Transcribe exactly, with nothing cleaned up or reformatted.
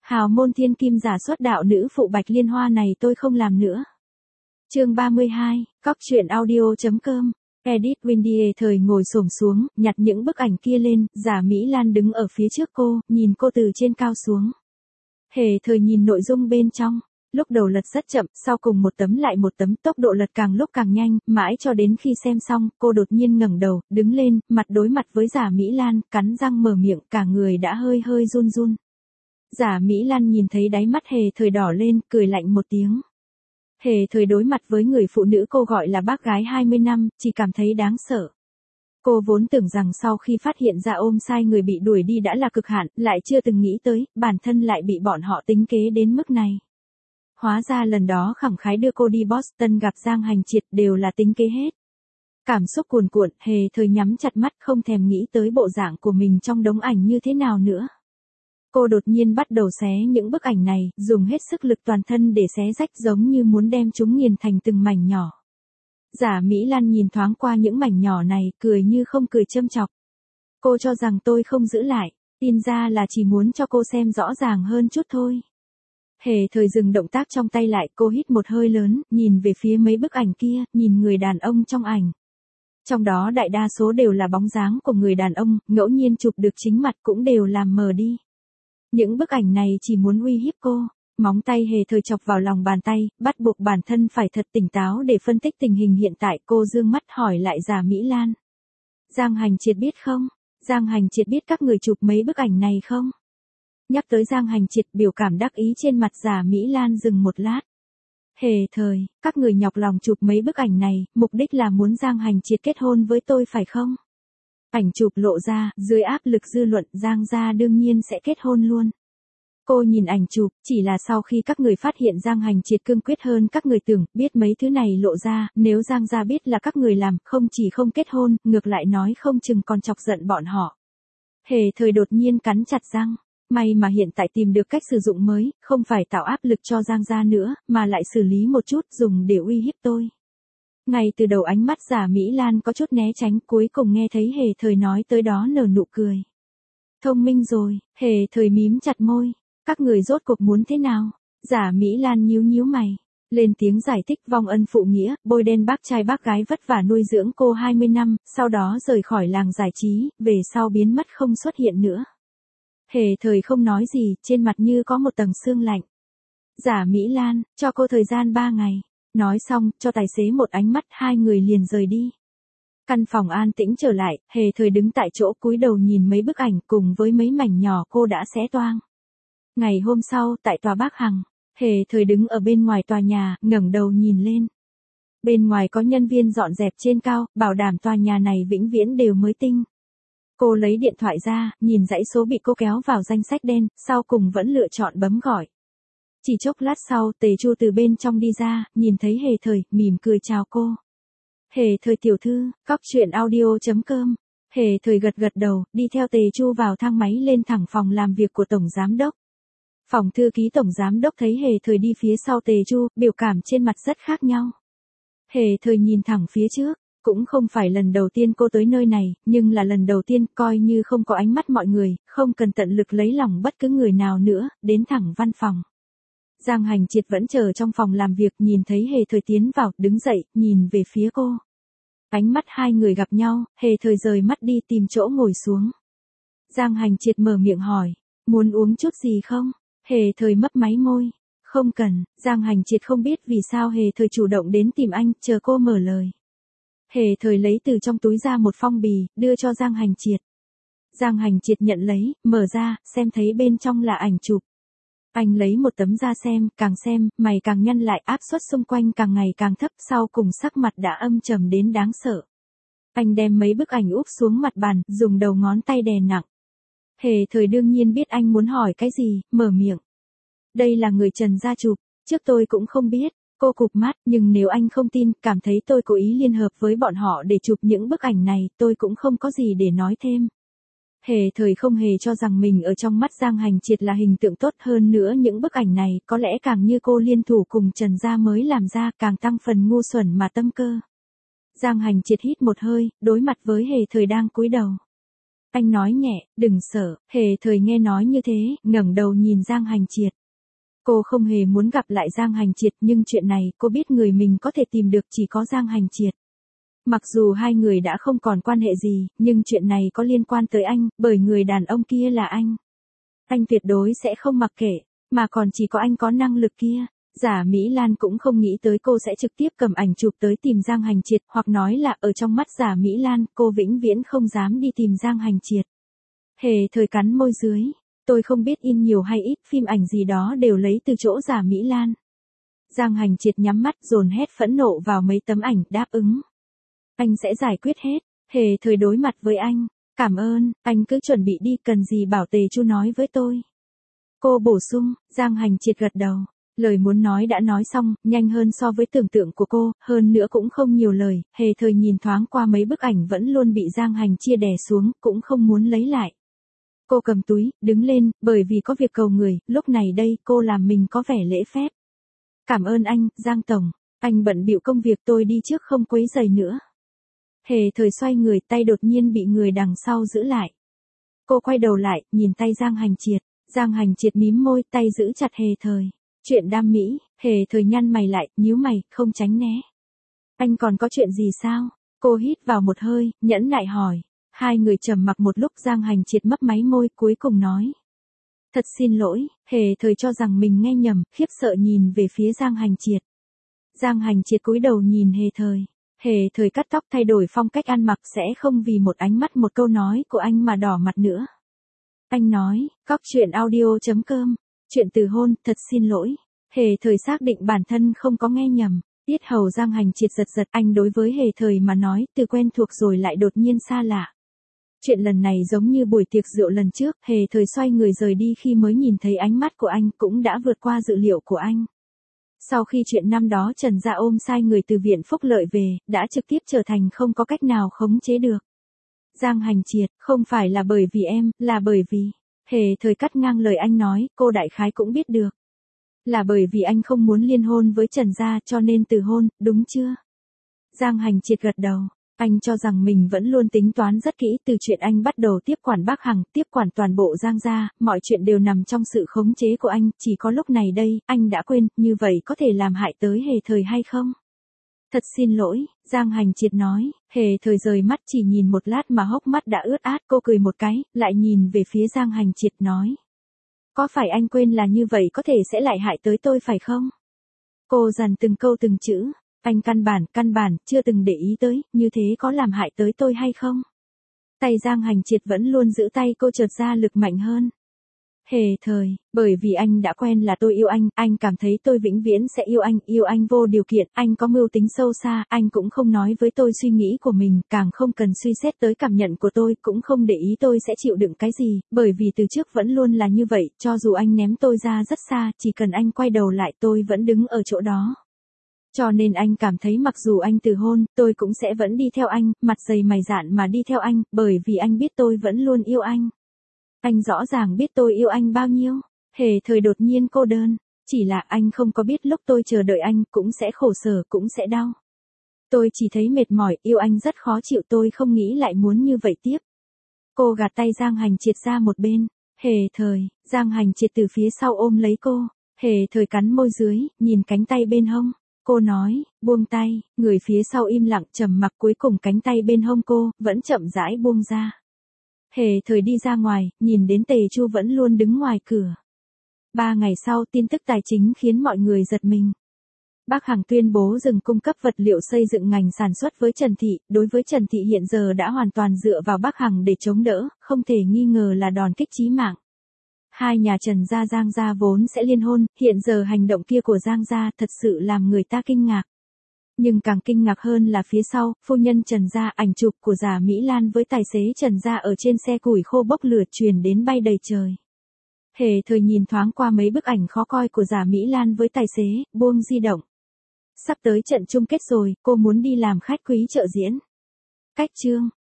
Hào môn thiên kim giả xuất đạo nữ phụ Bạch Liên Hoa này tôi không làm nữa. Chương ba mươi hai, cóc truyện audio.com. Edit Windy thời ngồi xổm xuống, nhặt những bức ảnh kia lên, giả Mỹ Lan đứng ở phía trước cô, nhìn cô từ trên cao xuống. Hề thời nhìn nội dung bên trong, lúc đầu lật rất chậm, sau cùng một tấm lại một tấm, tốc độ lật càng lúc càng nhanh, mãi cho đến khi xem xong, cô đột nhiên ngẩng đầu, đứng lên, mặt đối mặt với giả Mỹ Lan, cắn răng mở miệng, cả người đã hơi hơi run run. Giả Mỹ Lan nhìn thấy đáy mắt Hề thời đỏ lên, cười lạnh một tiếng. Hề thời đối mặt với người phụ nữ cô gọi là bác gái hai mươi năm, chỉ cảm thấy đáng sợ. Cô vốn tưởng rằng sau khi phát hiện ra ôm sai người bị đuổi đi đã là cực hạn, lại chưa từng nghĩ tới, bản thân lại bị bọn họ tính kế đến mức này. Hóa ra lần đó khẳng khái đưa cô đi Boston gặp Giang Hành Triệt đều là tính kế hết. Cảm xúc cuồn cuộn, Hề thời nhắm chặt mắt không thèm nghĩ tới bộ dạng của mình trong đống ảnh như thế nào nữa. Cô đột nhiên bắt đầu xé những bức ảnh này, dùng hết sức lực toàn thân để xé rách giống như muốn đem chúng nghiền thành từng mảnh nhỏ. Giả Mỹ Lan nhìn thoáng qua những mảnh nhỏ này, cười như không cười châm chọc. Cô cho rằng tôi không giữ lại, tin ra là chỉ muốn cho cô xem rõ ràng hơn chút thôi. Hề thời dừng động tác trong tay lại, cô hít một hơi lớn, nhìn về phía mấy bức ảnh kia, nhìn người đàn ông trong ảnh. Trong đó đại đa số đều là bóng dáng của người đàn ông, ngẫu nhiên chụp được chính mặt cũng đều làm mờ đi. Những bức ảnh này chỉ muốn uy hiếp cô. Móng tay Hề thời chọc vào lòng bàn tay, bắt buộc bản thân phải thật tỉnh táo để phân tích tình hình hiện tại. Cô dương mắt hỏi lại giả Mỹ Lan. Giang Hành Triệt biết không? Giang Hành Triệt biết các người chụp mấy bức ảnh này không? Nhắc tới Giang Hành Triệt, biểu cảm đắc ý trên mặt giả Mỹ Lan dừng một lát. Hề thời, các người nhọc lòng chụp mấy bức ảnh này, mục đích là muốn Giang Hành Triệt kết hôn với tôi phải không? Ảnh chụp lộ ra, dưới áp lực dư luận, Giang gia đương nhiên sẽ kết hôn luôn. Cô nhìn ảnh chụp, chỉ là sau khi các người phát hiện Giang Hành Triệt cương quyết hơn các người tưởng, biết mấy thứ này lộ ra, nếu Giang gia biết là các người làm, không chỉ không kết hôn, ngược lại nói không chừng còn chọc giận bọn họ. Hề thời đột nhiên cắn chặt răng, may mà hiện tại tìm được cách sử dụng mới, không phải tạo áp lực cho Giang gia nữa, mà lại xử lý một chút, dùng để uy hiếp tôi. Ngay từ đầu ánh mắt giả Mỹ Lan có chút né tránh, cuối cùng nghe thấy Hề thời nói tới đó nở nụ cười. Thông minh rồi, Hề thời mím chặt môi. Các người rốt cuộc muốn thế nào? Giả Mỹ Lan nhíu nhíu mày. Lên tiếng giải thích vong ân phụ nghĩa, bôi đen bác trai bác gái vất vả nuôi dưỡng cô hai mươi năm, sau đó rời khỏi làng giải trí, về sau biến mất không xuất hiện nữa. Hề thời không nói gì, trên mặt như có một tầng sương lạnh. Giả Mỹ Lan, cho cô thời gian ba ngày. Nói xong, cho tài xế một ánh mắt, hai người liền rời đi. Căn phòng an tĩnh trở lại, Hề thời đứng tại chỗ cúi đầu nhìn mấy bức ảnh cùng với mấy mảnh nhỏ cô đã xé toang. Ngày hôm sau, tại tòa Bác Hằng, Hề thời đứng ở bên ngoài tòa nhà, ngẩng đầu nhìn lên. Bên ngoài có nhân viên dọn dẹp trên cao, bảo đảm tòa nhà này vĩnh viễn đều mới tinh. Cô lấy điện thoại ra, nhìn dãy số bị cô kéo vào danh sách đen, sau cùng vẫn lựa chọn bấm gọi. Chỉ chốc lát sau, Tề Chu từ bên trong đi ra, nhìn thấy Hề thời, mỉm cười chào cô. Hề thời tiểu thư, cóc truyện audio.com. Hề thời gật gật đầu, đi theo Tề Chu vào thang máy lên thẳng phòng làm việc của Tổng Giám Đốc. Phòng thư ký Tổng Giám Đốc thấy Hề thời đi phía sau Tề Chu, biểu cảm trên mặt rất khác nhau. Hề thời nhìn thẳng phía trước, cũng không phải lần đầu tiên cô tới nơi này, nhưng là lần đầu tiên coi như không có ánh mắt mọi người, không cần tận lực lấy lòng bất cứ người nào nữa, đến thẳng văn phòng. Giang Hành Triệt vẫn chờ trong phòng làm việc, nhìn thấy Hề thời tiến vào, đứng dậy, nhìn về phía cô. Ánh mắt hai người gặp nhau, Hề thời rời mắt đi tìm chỗ ngồi xuống. Giang Hành Triệt mở miệng hỏi, muốn uống chút gì không? Hề thời mấp máy môi. Không cần, Giang Hành Triệt không biết vì sao Hề thời chủ động đến tìm anh, chờ cô mở lời. Hề thời lấy từ trong túi ra một phong bì, đưa cho Giang Hành Triệt. Giang Hành Triệt nhận lấy, mở ra, xem thấy bên trong là ảnh chụp. Anh lấy một tấm ra xem, càng xem, mày càng nhăn lại, áp suất xung quanh càng ngày càng thấp, sau cùng sắc mặt đã âm trầm đến đáng sợ. Anh đem mấy bức ảnh úp xuống mặt bàn, dùng đầu ngón tay đè nặng. Hề thời đương nhiên biết anh muốn hỏi cái gì, mở miệng. Đây là người Trần gia chụp, trước tôi cũng không biết, cô cụp mắt, nhưng nếu anh không tin, cảm thấy tôi cố ý liên hợp với bọn họ để chụp những bức ảnh này, tôi cũng không có gì để nói thêm. Hề thời không hề cho rằng mình ở trong mắt Giang Hành Triệt là hình tượng tốt, hơn nữa những bức ảnh này có lẽ càng như cô liên thủ cùng Trần gia mới làm ra, càng tăng phần ngu xuẩn mà tâm cơ. Giang Hành Triệt hít một hơi, đối mặt với Hề thời đang cúi đầu. Anh nói nhẹ, đừng sợ, Hề Thời nghe nói như thế, ngẩng đầu nhìn Giang Hành Triệt. Cô không hề muốn gặp lại Giang Hành Triệt nhưng chuyện này cô biết người mình có thể tìm được chỉ có Giang Hành Triệt. Mặc dù hai người đã không còn quan hệ gì, nhưng chuyện này có liên quan tới anh, bởi người đàn ông kia là anh. Anh tuyệt đối sẽ không mặc kệ, mà còn chỉ có anh có năng lực kia. Giả Mỹ Lan cũng không nghĩ tới cô sẽ trực tiếp cầm ảnh chụp tới tìm Giang Hành Triệt, hoặc nói là ở trong mắt Giả Mỹ Lan, cô vĩnh viễn không dám đi tìm Giang Hành Triệt. Hề Thời cắn môi dưới, tôi không biết in nhiều hay ít phim ảnh gì đó đều lấy từ chỗ Giả Mỹ Lan. Giang Hành Triệt nhắm mắt dồn hết phẫn nộ vào mấy tấm ảnh, đáp ứng. Anh sẽ giải quyết hết. Hề Thời đối mặt với anh. Cảm ơn, anh cứ chuẩn bị đi, cần gì bảo Tề Chu nói với tôi. Cô bổ sung. Giang Hành Triệt gật đầu. Lời muốn nói đã nói xong, nhanh hơn so với tưởng tượng của cô, hơn nữa cũng không nhiều lời. Hề Thời nhìn thoáng qua mấy bức ảnh vẫn luôn bị Giang Hành Chia đè xuống, cũng không muốn lấy lại. Cô cầm túi, đứng lên, bởi vì có việc cầu người, lúc này đây cô làm mình có vẻ lễ phép. Cảm ơn anh, Giang Tổng, anh bận bịu công việc, tôi đi trước không quấy rầy nữa. Hề Thời xoay người, tay đột nhiên bị người đằng sau giữ lại. Cô quay đầu lại, nhìn tay Giang Hành Triệt. Giang Hành Triệt mím môi, tay giữ chặt Hề Thời. Chuyện đam mỹ. Hề Thời nhăn mày lại, nhíu mày, không tránh né. Anh còn có chuyện gì sao? Cô hít vào một hơi, nhẫn nại hỏi. Hai người trầm mặc một lúc, Giang Hành Triệt mấp máy môi, cuối cùng nói. Thật xin lỗi. Hề Thời cho rằng mình nghe nhầm, khiếp sợ nhìn về phía Giang Hành Triệt. Giang Hành Triệt cúi đầu nhìn Hề Thời. Hề Thời cắt tóc, thay đổi phong cách ăn mặc, sẽ không vì một ánh mắt một câu nói của anh mà đỏ mặt nữa. Anh nói, cóc truyện audio chấm com, chuyện từ hôn, thật xin lỗi. Hề Thời xác định bản thân không có nghe nhầm. Tiết hầu Giang Hành Triệt giật giật, anh đối với Hề Thời mà nói, từ quen thuộc rồi lại đột nhiên xa lạ. Chuyện lần này giống như buổi tiệc rượu lần trước, Hề Thời xoay người rời đi khi mới nhìn thấy ánh mắt của anh cũng đã vượt qua dự liệu của anh. Sau khi chuyện năm đó Trần Gia ôm sai người từ viện phúc lợi về, đã trực tiếp trở thành không có cách nào khống chế được. Giang Hành Triệt, không phải là bởi vì em, là bởi vì... Hề Thời cắt ngang lời anh nói, cô đại khái cũng biết được. Là bởi vì anh không muốn liên hôn với Trần Gia cho nên từ hôn, đúng chưa? Giang Hành Triệt gật đầu. Anh cho rằng mình vẫn luôn tính toán rất kỹ, từ chuyện anh bắt đầu tiếp quản Bắc Hằng, tiếp quản toàn bộ Giang gia, mọi chuyện đều nằm trong sự khống chế của anh, chỉ có lúc này đây, anh đã quên, như vậy có thể làm hại tới Hề Thời hay không? Thật xin lỗi, Giang Hành Triệt nói. Hề Thời rời mắt chỉ nhìn một lát mà hốc mắt đã ướt át, cô cười một cái, lại nhìn về phía Giang Hành Triệt nói. Có phải anh quên là như vậy có thể sẽ lại hại tới tôi phải không? Cô dằn từng câu từng chữ. Anh căn bản, căn bản, chưa từng để ý tới, như thế có làm hại tới tôi hay không? Tay Giang Hành Triệt vẫn luôn giữ tay cô, chợt ra lực mạnh hơn. Hề Thời, bởi vì anh đã quen là tôi yêu anh, anh cảm thấy tôi vĩnh viễn sẽ yêu anh, yêu anh vô điều kiện, anh có mưu tính sâu xa, anh cũng không nói với tôi suy nghĩ của mình, càng không cần suy xét tới cảm nhận của tôi, cũng không để ý tôi sẽ chịu đựng cái gì, bởi vì từ trước vẫn luôn là như vậy, cho dù anh ném tôi ra rất xa, chỉ cần anh quay đầu lại tôi vẫn đứng ở chỗ đó. Cho nên anh cảm thấy mặc dù anh từ hôn, tôi cũng sẽ vẫn đi theo anh, mặt dày mày dạn mà đi theo anh, bởi vì anh biết tôi vẫn luôn yêu anh. Anh rõ ràng biết tôi yêu anh bao nhiêu. Hề Thời đột nhiên cô đơn. Chỉ là anh không có biết lúc tôi chờ đợi anh cũng sẽ khổ sở, cũng sẽ đau. Tôi chỉ thấy mệt mỏi, yêu anh rất khó chịu, tôi không nghĩ lại muốn như vậy tiếp. Cô gạt tay Giang Hành Triệt ra một bên. Hề Thời, Giang Hành Triệt từ phía sau ôm lấy cô. Hề Thời cắn môi dưới, nhìn cánh tay bên hông. Cô nói, buông tay, người phía sau im lặng trầm mặc, cuối cùng cánh tay bên hông cô, vẫn chậm rãi buông ra. Hề Thời đi ra ngoài, nhìn đến Tề Chu vẫn luôn đứng ngoài cửa. Ba ngày sau, tin tức tài chính khiến mọi người giật mình. Bắc Hằng tuyên bố dừng cung cấp vật liệu xây dựng ngành sản xuất với Trần Thị, đối với Trần Thị hiện giờ đã hoàn toàn dựa vào Bắc Hằng để chống đỡ, không thể nghi ngờ là đòn kích chí mạng. Hai nhà Trần gia Giang gia vốn sẽ liên hôn, hiện giờ hành động kia của Giang gia thật sự làm người ta kinh ngạc. Nhưng càng kinh ngạc hơn là phía sau, phu nhân Trần gia, ảnh chụp của Giả Mỹ Lan với tài xế Trần gia ở trên xe củi khô bốc lửa truyền đến bay đầy trời. Hề Thời nhìn thoáng qua mấy bức ảnh khó coi của Giả Mỹ Lan với tài xế, buông di động. Sắp tới trận chung kết rồi, cô muốn đi làm khách quý trợ diễn. Cách chương